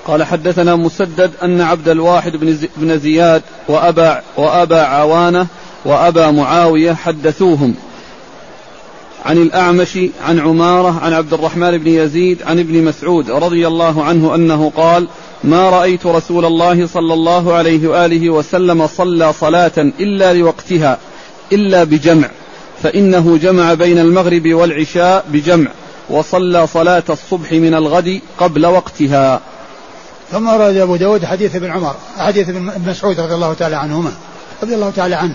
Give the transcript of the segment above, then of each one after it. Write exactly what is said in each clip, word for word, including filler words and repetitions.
قال حدثنا مسدد أن عبد الواحد بن زياد وأبا, وأبا عوانة وأبا معاوية حدثوهم عن الأعمش عن عمارة عن عبد الرحمن بن يزيد عن ابن مسعود رضي الله عنه أنه قال: ما رأيت رسول الله صلى الله عليه وآله وسلم صلى صلاة إلا لوقتها إلا بجمع، فإنه جمع بين المغرب والعشاء بجمع، وصلى صلاة الصبح من الغد قبل وقتها. ثم ورد أبو داود حديث ابن عمر حديث ابن مسعود رضي الله تعالى عنهما رضي الله تعالى عنه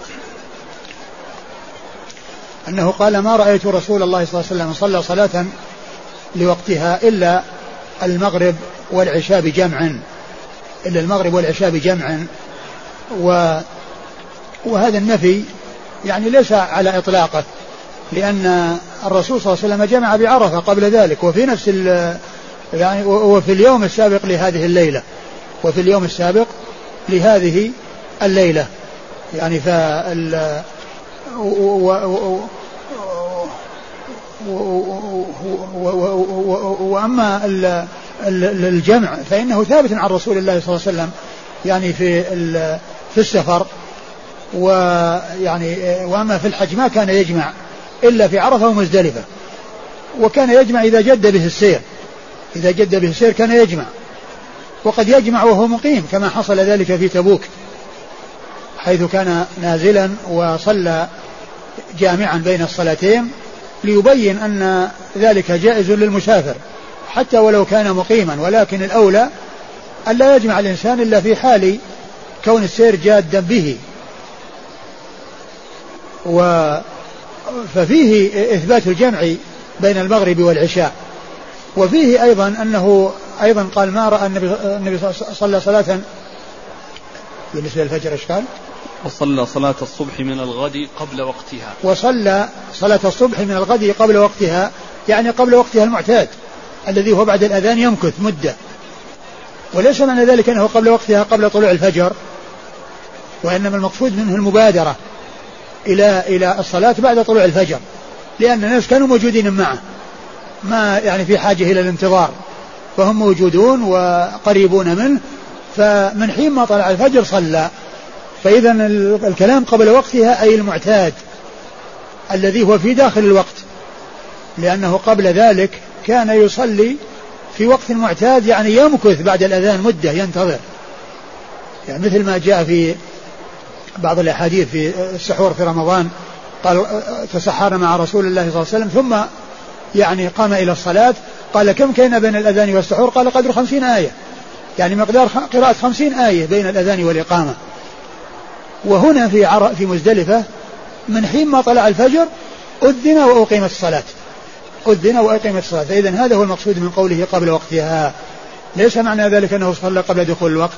أنه قال: ما رأيت رسول الله صلى الله عليه وسلم صلى صلاة لوقتها إلا المغرب والعشاء بجمع إلا المغرب والعشاء بجمع. و وهذا النفي يعني ليس على إطلاقه، لأن الرسول صلى الله عليه وسلم جمع بعرفة قبل ذلك، وفي نفس يعني وفي اليوم السابق لهذه الليلة وفي اليوم السابق لهذه الليلة يعني فال وأما الجمع فإنه ثابت عن رسول الله صلى الله عليه وسلم يعني في في السفر، ويعني وأما في الحج ما كان يجمع إلا في عرفة ومزدلفة، وكان يجمع إذا جد به السير إذا جد به السير كان يجمع، وقد يجمع وهو مقيم كما حصل ذلك في تبوك حيث كان نازلا وصلى جامعا بين الصلاتين ليبين أن ذلك جائز للمسافر حتى ولو كان مقيما، ولكن الأولى أن لا يجمع الإنسان إلا في حال كون السير جادا به. و ففيه إثبات الجمع بين المغرب والعشاء، وفيه أيضا أنه أيضا قال: ما رأى النبي صلى صلاة بالنسبة للفجر إشكال وصلى صلاة الصبح من الغد قبل وقتها وصلى صلاة الصبح من الغد قبل وقتها يعني قبل وقتها المعتاد الذي هو بعد الأذان يمكث مدة، وليس معنى ذلك أنه قبل وقتها قبل طلوع الفجر، وإنما المقصود منه المبادرة إلى إلى الصلاة بعد طلوع الفجر، لأن الناس كانوا موجودين معه ما يعني في حاجة إلى الانتظار، فهم موجودون وقريبون منه، فمن حين ما طلع الفجر صلى. فإذا الكلام قبل وقتها أي المعتاد الذي هو في داخل الوقت، لأنه قبل ذلك كان يصلي في وقت معتاد يعني يمكث بعد الأذان مدة ينتظر، يعني مثل ما جاء في بعض الأحاديث في السحور في رمضان قال: تسحر مع رسول الله صلى الله عليه وسلم ثم يعني قام إلى الصلاة، قال: كم كان بين الأذان والسحور؟ قال: قدر خمسين آية، يعني مقدار قراءة خمسين آية بين الأذان والإقامة. وهنا في عر... في مزدلفة من حين ما طلع الفجر أذن وأقيمت الصلاة أذن وأقيمت الصلاة فإذا هذا هو المقصود من قوله قبل وقتها، ليس معنى ذلك أنه صلى قبل دخول الوقت.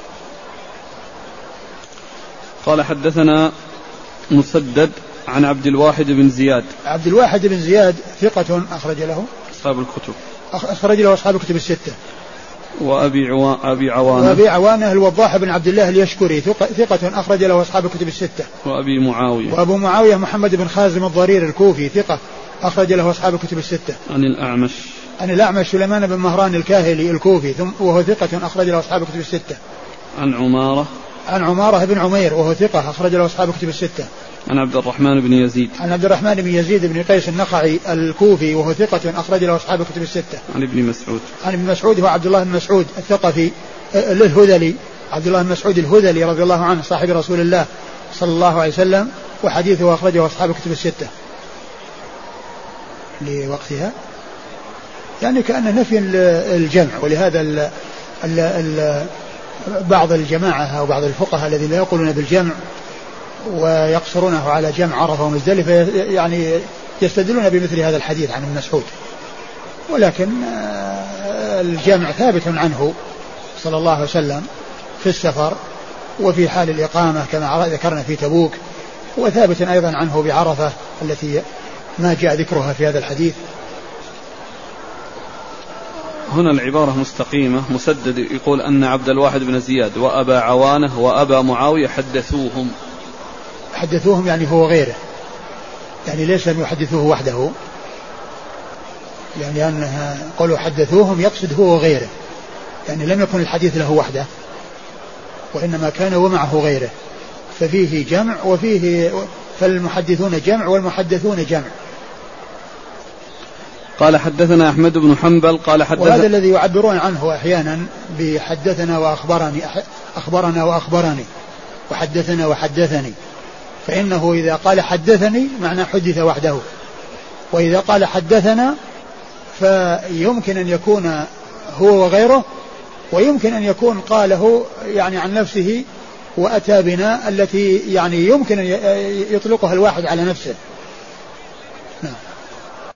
قال: حدثنا مسدد عن عبد الواحد بن زياد عبد الواحد بن زياد ثقة أخرج له أصحاب الكتب أخرج له أصحاب الكتب الستة. وأبي عوا... أبي عوانة وأبي عوانة الوضاح بن عبد الله اليشكري ثقة أخرج له أصحاب الكتب الستة. وأبي معاوية وأبو معاوية محمد بن خازم الضرير الكوفي ثقة أخرج له أصحاب الكتب الستة. عن الأعمش عن الأعمش سليمان بن مهران الكاهلي الكوفي ثم وهو ثقة أخرج له أصحاب الكتب الستة. عن عمارة عن عمارة بن عمير وهو ثقة أخرج له أصحاب الكتب الستة. عن عبد الرحمن بن يزيد عن عبد الرحمن بن يزيد بن قيس النخعي الكوفي وهو ثقة أخرج له أصحاب الكتب الستة. عن ابن مسعود عن ابن مسعود هو عبد الله بن مسعود الثقفي الهذلي عبد الله بن مسعود الهذلي رضي الله عنه صاحب رسول الله صلى الله عليه وسلم، وحديثه أخرجه أصحاب الكتب الستة. لوقتها يعني كأن نفي الجمع، ولهذا ال ال ال بعض الجماعة أو بعض الفقهاء الذين لا يقولون بالجمع ويقصرونه على جمع عرفة ومزدلفة يعني يستدلون بمثل هذا الحديث عن ابن مسعود، ولكن الجمع ثابت عنه صلى الله عليه وسلم في السفر وفي حال الإقامة كما ذكرنا في تبوك، وثابت أيضا عنه بعرفة التي ما جاء ذكرها في هذا الحديث. هنا العبارة مستقيمة. مسدد يقول أن عبد الواحد بن زياد وأبا عوانة وأبا معاوية حدثوهم حدثوهم يعني هو غيره، يعني ليس أن يحدثوه وحده، يعني أنها قالوا حدثوهم يقصد هو غيره، يعني لم يكن الحديث له وحده وإنما كان ومعه غيره، ففيه جمع وفيه، فالمحدثون جمع والمحدثون جمع. قال حدثنا أحمد بن حنبل قال حدثنا، وهذا الذي يعبرون عنه أحيانا بحدثنا وأخبرني، أخبرنا وأخبرني وحدثنا وحدثني، فإنه إذا قال حدثني معنى حدث وحده، وإذا قال حدثنا فيمكن أن يكون هو وغيره، ويمكن أن يكون قاله يعني عن نفسه وأتى بنا التي يعني يمكن أن يطلقها الواحد على نفسه.